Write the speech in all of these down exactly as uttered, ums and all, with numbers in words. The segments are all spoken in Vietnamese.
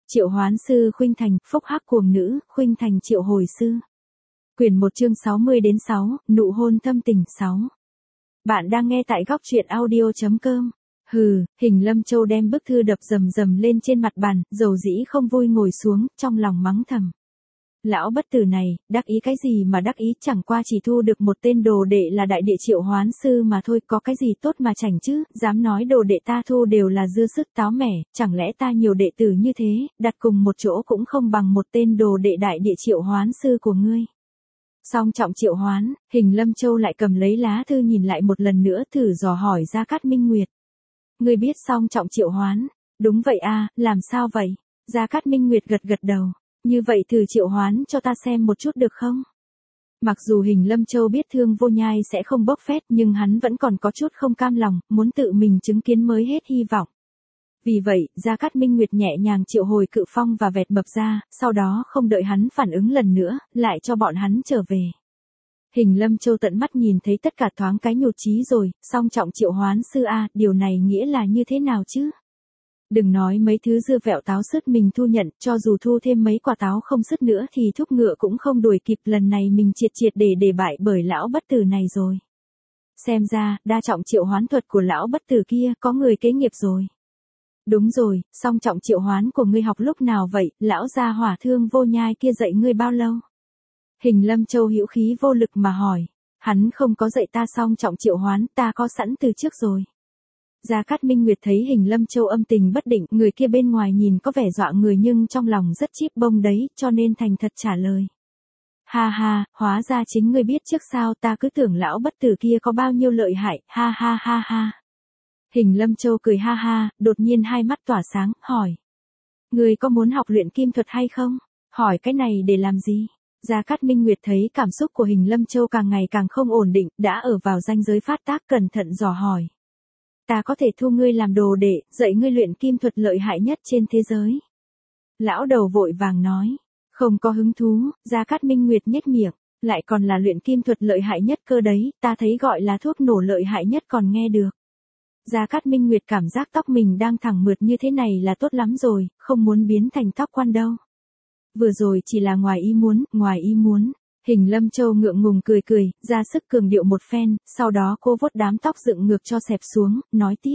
Triệu Hoán sư Khuynh Thành, phúc hắc cuồng nữ, Khuynh Thành triệu hồi sư. Quyển một chương sáu mươi đến sáu, nụ hôn thâm tình sáu. Bạn đang nghe tại góc truyện audio chấm com. Hừ, Hình Lâm Châu đem bức thư đập rầm rầm lên trên mặt bàn, dầu dĩ không vui ngồi xuống, trong lòng mắng thầm. Lão bất tử này, đắc ý cái gì mà đắc ý, chẳng qua chỉ thu được một tên đồ đệ là đại địa triệu hoán sư mà thôi, có cái gì tốt mà chảnh chứ, dám nói đồ đệ ta thu đều là dưa sức táo mẻ, chẳng lẽ ta nhiều đệ tử như thế, đặt cùng một chỗ cũng không bằng một tên đồ đệ đại địa triệu hoán sư của ngươi. Song trọng triệu hoán, Hình Lâm Châu lại cầm lấy lá thư nhìn lại một lần nữa, thử dò hỏi Gia Cát Minh Nguyệt. Ngươi biết song trọng triệu hoán? Đúng vậy a, làm sao vậy? Gia Cát Minh Nguyệt gật gật đầu. Như vậy thử triệu hoán cho ta xem một chút được không? Mặc dù Hình Lâm Châu biết Thương Vô Nhai sẽ không bốc phét, nhưng hắn vẫn còn có chút không cam lòng, muốn tự mình chứng kiến mới hết hy vọng. Vì vậy, Gia Cát Minh Nguyệt nhẹ nhàng triệu hồi Cự Phong và Vẹt Mập ra, sau đó không đợi hắn phản ứng lần nữa, lại cho bọn hắn trở về. Hình Lâm Châu tận mắt nhìn thấy tất cả, thoáng cái nhụt chí rồi, song trọng triệu hoán sư a, điều này nghĩa là như thế nào chứ? Đừng nói mấy thứ dưa vẹo táo sứt mình thu nhận, cho dù thu thêm mấy quả táo không sứt nữa thì thúc ngựa cũng không đuổi kịp, lần này mình triệt triệt để để bại bởi lão bất tử này rồi. Xem ra, đa trọng triệu hoán thuật của lão bất tử kia có người kế nghiệp rồi. Đúng rồi, song trọng triệu hoán của ngươi học lúc nào vậy, lão gia hỏa Thương Vô Nhai kia dạy ngươi bao lâu? Hình Lâm Châu hữu khí vô lực mà hỏi. Hắn không có dạy ta song trọng triệu hoán, ta có sẵn từ trước rồi. Gia Cát Minh Nguyệt thấy Hình Lâm Châu âm tình bất định, người kia bên ngoài nhìn có vẻ dọa người nhưng trong lòng rất chíp bông đấy, cho nên thành thật trả lời. Ha ha, hóa ra chính ngươi biết trước sao, ta cứ tưởng lão bất tử kia có bao nhiêu lợi hại, ha ha ha ha. Hình Lâm Châu cười ha ha, đột nhiên hai mắt tỏa sáng, hỏi. Ngươi có muốn học luyện kim thuật hay không? Hỏi cái này để làm gì? Gia Cát Minh Nguyệt thấy cảm xúc của Hình Lâm Châu càng ngày càng không ổn định, đã ở vào ranh giới phát tác, cẩn thận dò hỏi. Ta có thể thu ngươi làm đồ đệ, dạy ngươi luyện kim thuật lợi hại nhất trên thế giới. Lão đầu vội vàng nói. Không có hứng thú, Gia Cát Minh Nguyệt nhếch miệng. Lại còn là luyện kim thuật lợi hại nhất cơ đấy, ta thấy gọi là thuốc nổ lợi hại nhất còn nghe được. Gia Cát Minh Nguyệt cảm giác tóc mình đang thẳng mượt như thế này là tốt lắm rồi, không muốn biến thành tóc quan đâu. Vừa rồi chỉ là ngoài ý muốn, ngoài ý muốn. Hình Lâm Châu ngượng ngùng cười cười, ra sức cường điệu một phen, sau đó cô vuốt đám tóc dựng ngược cho xẹp xuống, nói tiếp.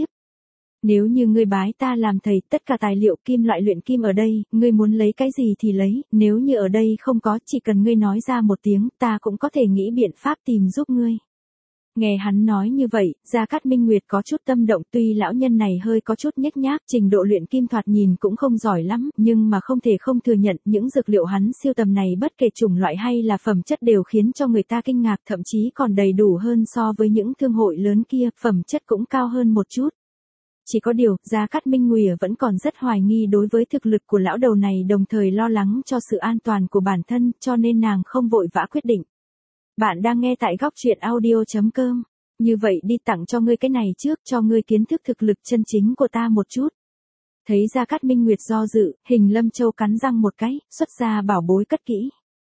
Nếu như ngươi bái ta làm thầy, tất cả tài liệu kim loại luyện kim ở đây, ngươi muốn lấy cái gì thì lấy, nếu như ở đây không có, chỉ cần ngươi nói ra một tiếng, ta cũng có thể nghĩ biện pháp tìm giúp ngươi. Nghe hắn nói như vậy, Gia Cát Minh Nguyệt có chút tâm động, tuy lão nhân này hơi có chút nhếch nhác, trình độ luyện kim thoạt nhìn cũng không giỏi lắm, nhưng mà không thể không thừa nhận, những dược liệu hắn siêu tầm này bất kể chủng loại hay là phẩm chất đều khiến cho người ta kinh ngạc, thậm chí còn đầy đủ hơn so với những thương hội lớn kia, phẩm chất cũng cao hơn một chút. Chỉ có điều, Gia Cát Minh Nguyệt vẫn còn rất hoài nghi đối với thực lực của lão đầu này, đồng thời lo lắng cho sự an toàn của bản thân, cho nên nàng không vội vã quyết định. Bạn đang nghe tại góc truyện audio chấm com. Như vậy đi, tặng cho ngươi cái này trước, cho ngươi kiến thức thực lực chân chính của ta một chút. Thấy Gia Cát Minh Nguyệt do dự, Hình Lâm Châu cắn răng một cái, xuất ra bảo bối cất kỹ.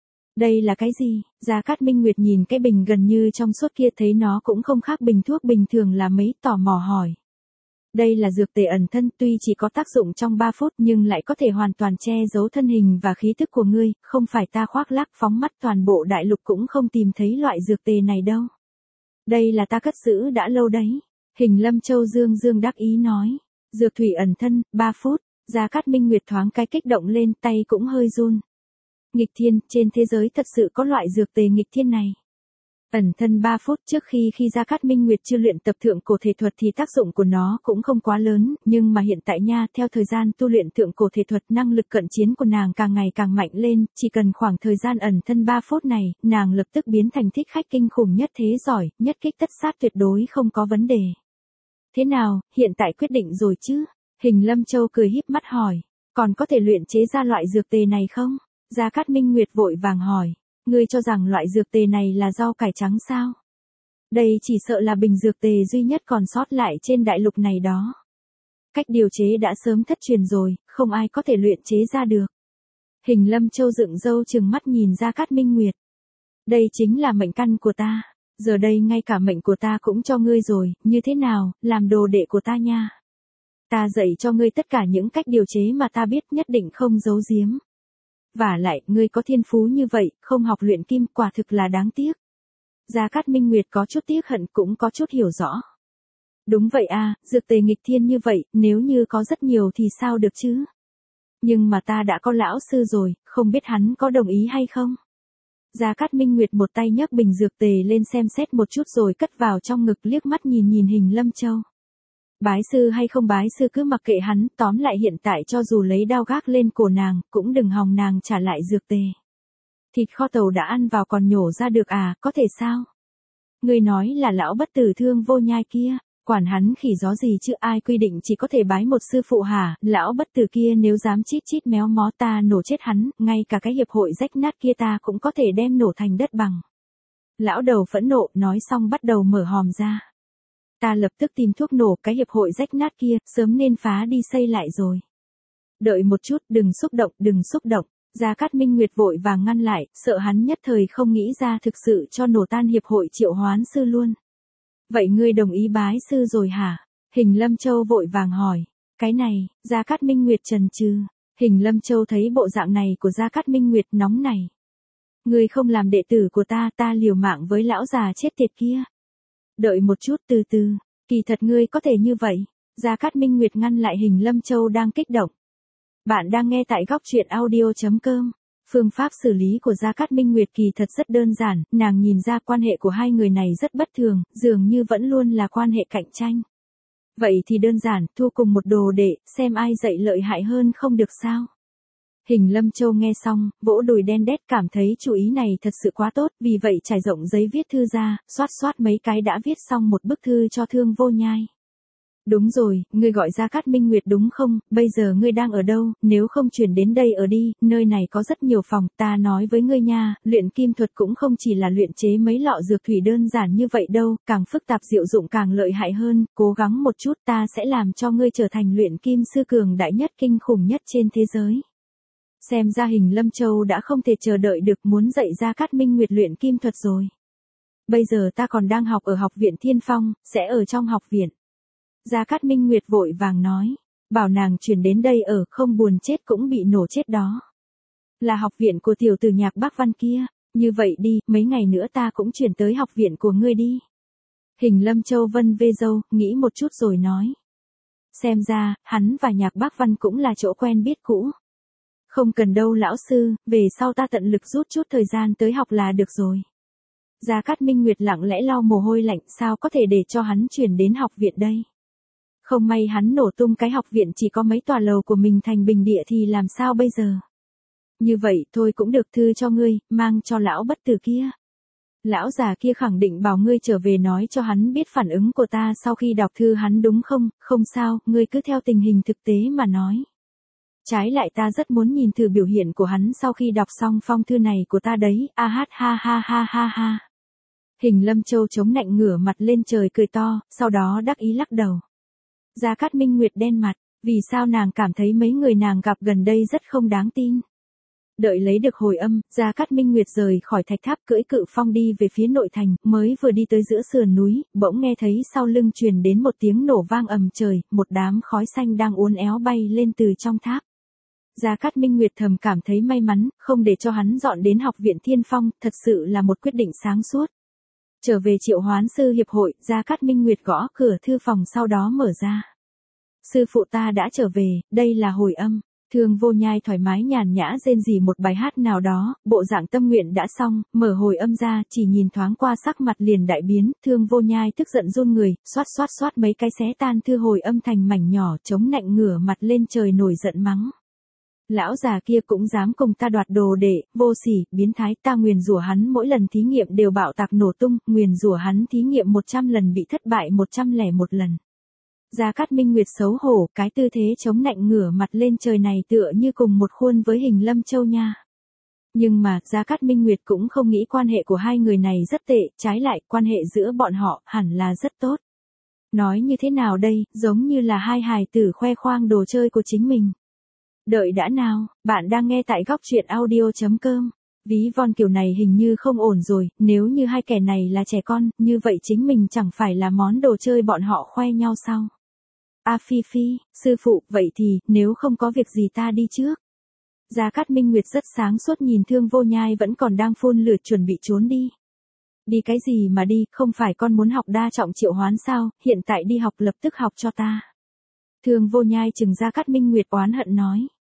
Đây là cái gì? Gia Cát Minh Nguyệt nhìn cái bình gần như trong suốt kia, thấy nó cũng không khác bình thuốc bình thường là mấy, tò mò hỏi. Đây là dược tề ẩn thân, tuy chỉ có tác dụng trong ba phút nhưng lại có thể hoàn toàn che giấu thân hình và khí tức của ngươi, không phải ta khoác lác phóng mắt, toàn bộ đại lục cũng không tìm thấy loại dược tề này đâu. Đây là ta cất giữ đã lâu đấy. Hình Lâm Châu dương dương đắc ý nói. Dược thủy ẩn thân, ba phút, Gia Cát Minh Nguyệt thoáng cái kích động lên, tay cũng hơi run. Nghịch thiên, trên thế giới thật sự có loại dược tề nghịch thiên này. Ẩn thân ba phút, trước khi khi Gia Cát Minh Nguyệt chưa luyện tập thượng cổ thể thuật thì tác dụng của nó cũng không quá lớn, nhưng mà hiện tại nha, theo thời gian tu luyện thượng cổ thể thuật, năng lực cận chiến của nàng càng ngày càng mạnh lên, chỉ cần khoảng thời gian ẩn thân ba phút này, nàng lập tức biến thành thích khách kinh khủng nhất thế giỏi, nhất kích tất sát tuyệt đối không có vấn đề. Thế nào, hiện tại quyết định rồi chứ? Hình Lâm Châu cười híp mắt hỏi, còn có thể luyện chế ra loại dược tề này không? Gia Cát Minh Nguyệt vội vàng hỏi. Ngươi cho rằng loại dược tề này là rau cải trắng sao? Đây chỉ sợ là bình dược tề duy nhất còn sót lại trên đại lục này đó. Cách điều chế đã sớm thất truyền rồi, không ai có thể luyện chế ra được. Hình Lâm Châu dựng râu trừng mắt nhìn Gia Cát Minh Nguyệt. Đây chính là mệnh căn của ta. Giờ đây ngay cả mệnh của ta cũng cho ngươi rồi, như thế nào, làm đồ đệ của ta nha. Ta dạy cho ngươi tất cả những cách điều chế mà ta biết, nhất định không giấu giếm. Vả lại, ngươi có thiên phú như vậy, không học luyện kim quả thực là đáng tiếc. Gia Cát Minh Nguyệt có chút tiếc hận cũng có chút hiểu rõ. Đúng vậy à, dược tề nghịch thiên như vậy, nếu như có rất nhiều thì sao được chứ? Nhưng mà ta đã có lão sư rồi, không biết hắn có đồng ý hay không? Gia Cát Minh Nguyệt một tay nhấc bình dược tề lên xem xét một chút rồi cất vào trong ngực, liếc mắt nhìn nhìn Hình Lâm Châu. Bái sư hay không bái sư cứ mặc kệ hắn, tóm lại hiện tại cho dù lấy đao gác lên cổ nàng, cũng đừng hòng nàng trả lại dược tề. Thịt kho tàu đã ăn vào còn nhổ ra được à, có thể sao? Ngươi nói là lão bất tử Thương Vô Nhai kia, quản hắn khỉ gió gì chứ, ai quy định chỉ có thể bái một sư phụ hả? Lão bất tử kia nếu dám chít chít méo mó ta nổ chết hắn, ngay cả cái hiệp hội rách nát kia ta cũng có thể đem nổ thành đất bằng. Lão đầu phẫn nộ, nói xong bắt đầu mở hòm ra. Ta lập tức tìm thuốc nổ, cái hiệp hội rách nát kia, sớm nên phá đi xây lại rồi. Đợi một chút, đừng xúc động, đừng xúc động. Gia Cát Minh Nguyệt vội vàng ngăn lại, sợ hắn nhất thời không nghĩ ra thực sự cho nổ tan hiệp hội Triệu Hoán Sư luôn. Vậy ngươi đồng ý bái sư rồi hả? Hình Lâm Châu vội vàng hỏi. Cái này, Gia Cát Minh Nguyệt chần chừ. Hình Lâm Châu thấy bộ dạng này của Gia Cát Minh Nguyệt nóng này. Ngươi không làm đệ tử của ta, ta liều mạng với lão già chết tiệt kia. Đợi một chút, từ từ, kỳ thật ngươi có thể như vậy. Gia Cát Minh Nguyệt ngăn lại Hình Lâm Châu đang kích động. Bạn đang nghe tại góc truyện audio chấm com. Phương pháp xử lý của Gia Cát Minh Nguyệt kỳ thật rất đơn giản, nàng nhìn ra quan hệ của hai người này rất bất thường, dường như vẫn luôn là quan hệ cạnh tranh. Vậy thì đơn giản, thu cùng một đồ đệ, xem ai dạy lợi hại hơn không được sao? Hình Lâm Châu nghe xong, vỗ đùi đen đét, cảm thấy chủ ý này thật sự quá tốt, vì vậy trải rộng giấy viết thư ra, xoát xoát mấy cái đã viết xong một bức thư cho Thương Vô Nhai. Đúng rồi, ngươi gọi Gia Cát Minh Nguyệt đúng không, bây giờ ngươi đang ở đâu, nếu không chuyển đến đây ở đi, nơi này có rất nhiều phòng, ta nói với ngươi nha, luyện kim thuật cũng không chỉ là luyện chế mấy lọ dược thủy đơn giản như vậy đâu, càng phức tạp diệu dụng càng lợi hại hơn, cố gắng một chút ta sẽ làm cho ngươi trở thành luyện kim sư cường đại nhất kinh khủng nhất trên thế giới. Xem ra Hình Lâm Châu đã không thể chờ đợi được muốn dạy Gia Cát Minh Nguyệt luyện kim thuật rồi. Bây giờ ta còn đang học ở học viện Thiên Phong, sẽ ở trong học viện. Gia Cát Minh Nguyệt vội vàng nói, bảo nàng chuyển đến đây ở, không buồn chết cũng bị nổ chết đó. Là học viện của tiểu tử Nhạc Bác Văn kia, như vậy đi, mấy ngày nữa ta cũng chuyển tới học viện của ngươi đi. Hình Lâm Châu vân vê râu, nghĩ một chút rồi nói. Xem ra, hắn và Nhạc Bác Văn cũng là chỗ quen biết cũ. Không cần đâu lão sư, về sau ta tận lực rút chút thời gian tới học là được rồi. Gia Cát Minh Nguyệt lặng lẽ lau mồ hôi lạnh, sao có thể để cho hắn chuyển đến học viện đây? Không may hắn nổ tung cái học viện chỉ có mấy tòa lầu của mình thành bình địa thì làm sao bây giờ? Như vậy thôi cũng được, thư cho ngươi, mang cho lão bất tử kia. Lão già kia khẳng định bảo ngươi trở về nói cho hắn biết phản ứng của ta sau khi đọc thư hắn đúng không? Không sao, ngươi cứ theo tình hình thực tế mà nói. Trái lại ta rất muốn nhìn thử biểu hiện của hắn sau khi đọc xong phong thư này của ta đấy, a hát ha ha ha ha ha. Hình Lâm Châu chống nạnh ngửa mặt lên trời cười to, sau đó đắc ý lắc đầu. Gia Cát Minh Nguyệt đen mặt, vì sao nàng cảm thấy mấy người nàng gặp gần đây rất không đáng tin. Đợi lấy được hồi âm, Gia Cát Minh Nguyệt rời khỏi thạch tháp cưỡi cự phong đi về phía nội thành, mới vừa đi tới giữa sườn núi, bỗng nghe thấy sau lưng truyền đến một tiếng nổ vang ầm trời, một đám khói xanh đang uốn éo bay lên từ trong tháp. Gia Cát Minh Nguyệt thầm cảm thấy may mắn, không để cho hắn dọn đến học viện Thiên Phong, thật sự là một quyết định sáng suốt. Trở về Triệu Hoán Sư Hiệp hội, Gia Cát Minh Nguyệt gõ cửa thư phòng sau đó mở ra. Sư phụ ta đã trở về, đây là hồi âm. Thương Vô Nhai thoải mái nhàn nhã rên rỉ một bài hát nào đó, bộ dạng tâm nguyện đã xong, mở hồi âm ra, chỉ nhìn thoáng qua sắc mặt liền đại biến, Thương Vô Nhai tức giận run người, xoát xoát xoát mấy cái xé tan thư hồi âm thành mảnh nhỏ, chống nạnh ngửa mặt lên trời nổi giận mắng. Lão già kia cũng dám cùng ta đoạt đồ đệ, vô sỉ, biến thái, ta nguyền rủa hắn mỗi lần thí nghiệm đều bạo tạc nổ tung, nguyền rủa hắn thí nghiệm một trăm lần bị thất bại một trăm lẻ một lần. Gia Cát Minh Nguyệt xấu hổ, cái tư thế chống nạnh ngửa mặt lên trời này tựa như cùng một khuôn với Hình Lâm Châu nha. Nhưng mà, Gia Cát Minh Nguyệt cũng không nghĩ quan hệ của hai người này rất tệ, trái lại, quan hệ giữa bọn họ hẳn là rất tốt. Nói như thế nào đây, giống như là hai hài tử khoe khoang đồ chơi của chính mình. Đợi đã nào, bạn đang nghe tại góc truyện audio chấm com. Ví von kiểu này hình như không ổn rồi, nếu như hai kẻ này là trẻ con, như vậy chính mình chẳng phải là món đồ chơi bọn họ khoe nhau sao? A Phi Phi, sư phụ, vậy thì, nếu không có việc gì ta đi trước. Gia Cát Minh Nguyệt rất sáng suốt nhìn Thương Vô Nhai vẫn còn đang phun lửa chuẩn bị trốn đi. Đi cái gì mà đi, không phải con muốn học đa trọng triệu hoán sao, hiện tại đi học lập tức học cho ta. Thương Vô Nhai chừng Gia Cát Minh Nguyệt oán hận nói.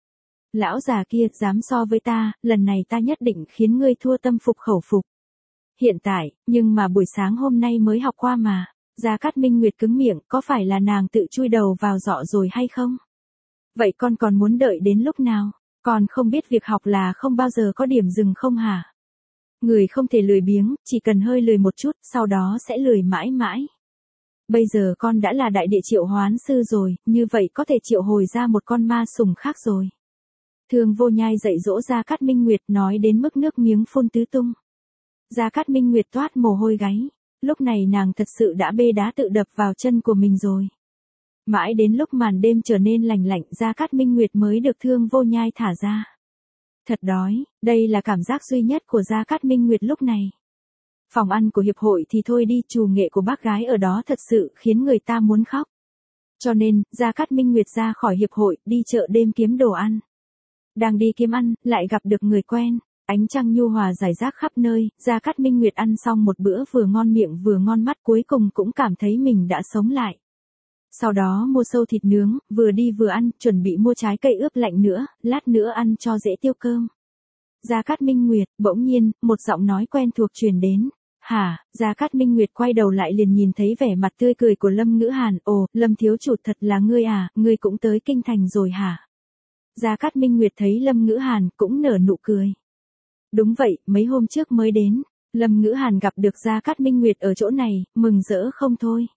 Lão già kia, dám so với ta, lần này ta nhất định khiến ngươi thua tâm phục khẩu phục. Hiện tại, nhưng mà buổi sáng hôm nay mới học qua mà. Gia Cát Minh Nguyệt cứng miệng, có phải là nàng tự chui đầu vào giọ rồi hay không? Vậy con còn muốn đợi đến lúc nào? Con không biết việc học là không bao giờ có điểm dừng không hả? Người không thể lười biếng, chỉ cần hơi lười một chút, sau đó sẽ lười mãi mãi. Bây giờ con đã là đại địa triệu hoán sư rồi, như vậy có thể triệu hồi ra một con ma sủng khác rồi. Thương Vô Nhai dạy dỗ Gia Cát Minh Nguyệt nói đến mức nước miếng phun tứ tung. Gia Cát Minh Nguyệt toát mồ hôi gáy, lúc này nàng thật sự đã bê đá tự đập vào chân của mình rồi. Mãi đến lúc màn đêm trở nên lành lạnh, Gia Cát Minh Nguyệt mới được Thương Vô Nhai thả ra. Thật đói, đây là cảm giác duy nhất của Gia Cát Minh Nguyệt lúc này. Phòng ăn của hiệp hội thì thôi đi, trù nghệ của bác gái ở đó thật sự khiến người ta muốn khóc. Cho nên, Gia Cát Minh Nguyệt ra khỏi hiệp hội, đi chợ đêm kiếm đồ ăn. Đang đi kiếm ăn, lại gặp được người quen. Ánh trăng nhu hòa rải rác khắp nơi, Gia Cát Minh Nguyệt ăn xong một bữa vừa ngon miệng vừa ngon mắt, cuối cùng cũng cảm thấy mình đã sống lại. Sau đó mua sâu thịt nướng, vừa đi vừa ăn, chuẩn bị mua trái cây ướp lạnh nữa, lát nữa ăn cho dễ tiêu cơm. Gia Cát Minh Nguyệt, bỗng nhiên, một giọng nói quen thuộc truyền đến. Hả? Gia Cát Minh Nguyệt quay đầu lại liền nhìn thấy vẻ mặt tươi cười của Lâm Ngữ Hàn. Ồ, Lâm thiếu chủ, thật là ngươi à, ngươi cũng tới kinh thành rồi hả? Gia Cát Minh Nguyệt thấy Lâm Ngữ Hàn cũng nở nụ cười. Đúng vậy, mấy hôm trước mới đến. Lâm Ngữ Hàn gặp được Gia Cát Minh Nguyệt ở chỗ này, mừng rỡ không thôi.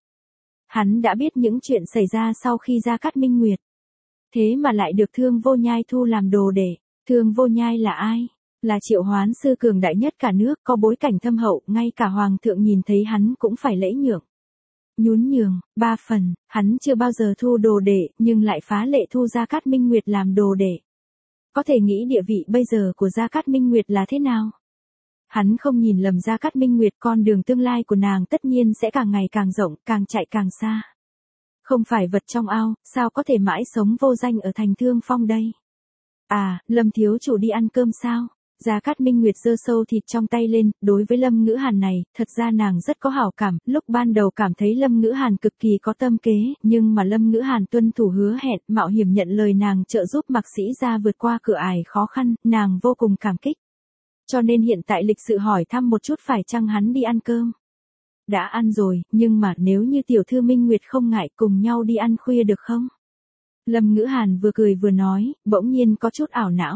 Hắn đã biết những chuyện xảy ra sau khi Gia Cát Minh Nguyệt. Thế mà lại được Thương Vô Nhai thu làm đồ để. Thương Vô Nhai là ai? Là triệu hoán sư cường đại nhất cả nước, có bối cảnh thâm hậu, ngay cả hoàng thượng nhìn thấy hắn cũng phải lễ nhượng. Nhún nhường, ba phần, hắn chưa bao giờ thu đồ đệ, nhưng lại phá lệ thu Gia Cát Minh Nguyệt làm đồ đệ. Có thể nghĩ địa vị bây giờ của Gia Cát Minh Nguyệt là thế nào? Hắn không nhìn lầm Gia Cát Minh Nguyệt, con đường tương lai của nàng tất nhiên sẽ càng ngày càng rộng, càng chạy càng xa. Không phải vật trong ao, sao có thể mãi sống vô danh ở thành Thương Phong đây? À, Lâm thiếu chủ đi ăn cơm sao? Gia Cát Minh Nguyệt giơ sâu thịt trong tay lên, đối với Lâm Ngữ Hàn này, thật ra nàng rất có hảo cảm, lúc ban đầu cảm thấy Lâm Ngữ Hàn cực kỳ có tâm kế, nhưng mà Lâm Ngữ Hàn tuân thủ hứa hẹn, mạo hiểm nhận lời nàng trợ giúp Mạc Sĩ Gia vượt qua cửa ải khó khăn, nàng vô cùng cảm kích. Cho nên hiện tại lịch sự hỏi thăm một chút phải chăng hắn đi ăn cơm. Đã ăn rồi, nhưng mà nếu như tiểu thư Minh Nguyệt không ngại cùng nhau đi ăn khuya được không? Lâm Ngữ Hàn vừa cười vừa nói, bỗng nhiên có chút ảo não.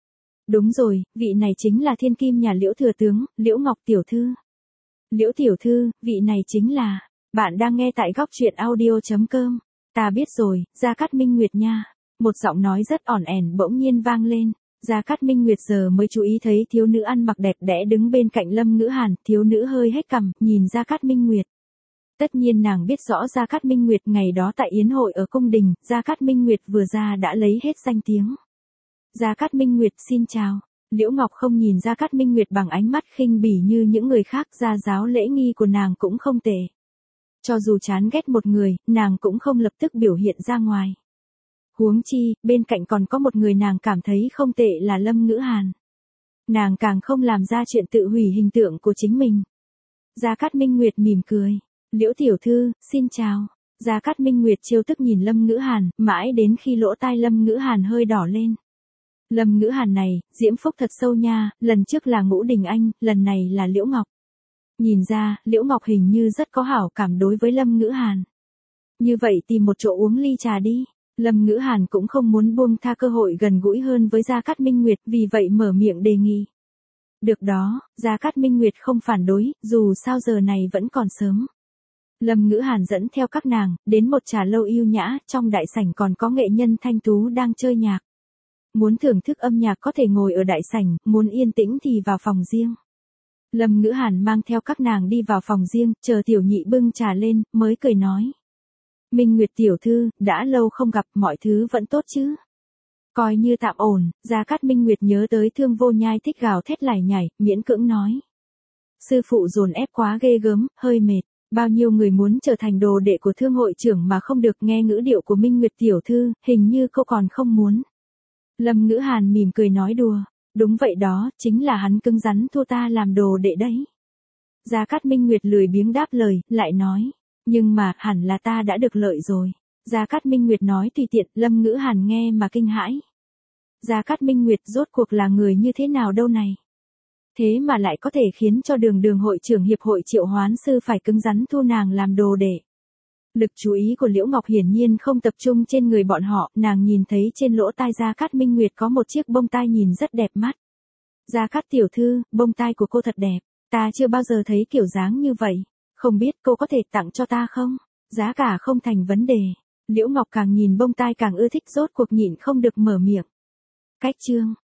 Đúng rồi, vị này chính là thiên kim nhà Liễu thừa tướng, Liễu Ngọc tiểu thư. Liễu tiểu thư, vị này chính là, bạn đang nghe tại góc truyện audio chấm com. Ta biết rồi, Gia Cát Minh Nguyệt nha. Một giọng nói rất ỏn ẻn bỗng nhiên vang lên. Gia Cát Minh Nguyệt giờ mới chú ý thấy thiếu nữ ăn mặc đẹp đẽ đứng bên cạnh Lâm Ngữ Hàn, thiếu nữ hơi hết cằm, nhìn Gia Cát Minh Nguyệt. Tất nhiên nàng biết rõ Gia Cát Minh Nguyệt ngày đó tại yến hội ở cung đình, Gia Cát Minh Nguyệt vừa ra đã lấy hết danh tiếng. Gia Cát Minh Nguyệt xin chào. Liễu Ngọc không nhìn Gia Cát Minh Nguyệt bằng ánh mắt khinh bỉ như những người khác, gia giáo lễ nghi của nàng cũng không tệ. Cho dù chán ghét một người, nàng cũng không lập tức biểu hiện ra ngoài. Huống chi, bên cạnh còn có một người nàng cảm thấy không tệ là Lâm Ngữ Hàn. Nàng càng không làm ra chuyện tự hủy hình tượng của chính mình. Gia Cát Minh Nguyệt mỉm cười. Liễu tiểu thư, xin chào. Gia Cát Minh Nguyệt trêu tức nhìn Lâm Ngữ Hàn, mãi đến khi lỗ tai Lâm Ngữ Hàn hơi đỏ lên. Lâm Ngữ Hàn này, diễm phúc thật sâu nha, lần trước là Ngũ Đình Anh, lần này là Liễu Ngọc. Nhìn ra, Liễu Ngọc hình như rất có hảo cảm đối với Lâm Ngữ Hàn. Như vậy tìm một chỗ uống ly trà đi. Lâm Ngữ Hàn cũng không muốn buông tha cơ hội gần gũi hơn với Gia Cát Minh Nguyệt, vì vậy mở miệng đề nghị. Được đó, Gia Cát Minh Nguyệt không phản đối, dù sao giờ này vẫn còn sớm. Lâm Ngữ Hàn dẫn theo các nàng, đến một trà lâu yêu nhã, trong đại sảnh còn có nghệ nhân thanh tú đang chơi nhạc. Muốn thưởng thức âm nhạc có thể ngồi ở đại sảnh, muốn yên tĩnh thì vào phòng riêng. Lâm Ngữ Hàn mang theo các nàng đi vào phòng riêng, chờ tiểu nhị bưng trà lên, mới cười nói. Minh Nguyệt tiểu thư, đã lâu không gặp, mọi thứ vẫn tốt chứ? Coi như tạm ổn. Gia Cát Minh Nguyệt nhớ tới Thương Vô Nhai thích gào thét lải nhải, miễn cưỡng nói. Sư phụ dồn ép quá ghê gớm, hơi mệt. Bao nhiêu người muốn trở thành đồ đệ của thương hội trưởng mà không được, nghe ngữ điệu của Minh Nguyệt tiểu thư, hình như cô còn không muốn. Lâm Ngữ Hàn mỉm cười nói đùa, đúng vậy đó, chính là hắn cứng rắn thua ta làm đồ đệ đấy. Gia Cát Minh Nguyệt lười biếng đáp lời, lại nói, nhưng mà, hẳn là ta đã được lợi rồi. Gia Cát Minh Nguyệt nói tùy tiện, Lâm Ngữ Hàn nghe mà kinh hãi. Gia Cát Minh Nguyệt rốt cuộc là người như thế nào đâu này? Thế mà lại có thể khiến cho đường đường hội trưởng hiệp hội Triệu Hoán Sư phải cứng rắn thu nàng làm đồ đệ. Lực chú ý của Liễu Ngọc hiển nhiên không tập trung trên người bọn họ, nàng nhìn thấy trên lỗ tai Gia Cát Minh Nguyệt có một chiếc bông tai nhìn rất đẹp mắt. Gia Cát tiểu thư, bông tai của cô thật đẹp, ta chưa bao giờ thấy kiểu dáng như vậy, không biết cô có thể tặng cho ta không? Giá cả không thành vấn đề. Liễu Ngọc càng nhìn bông tai càng ưa thích, rốt cuộc nhịn không được mở miệng. Cách chương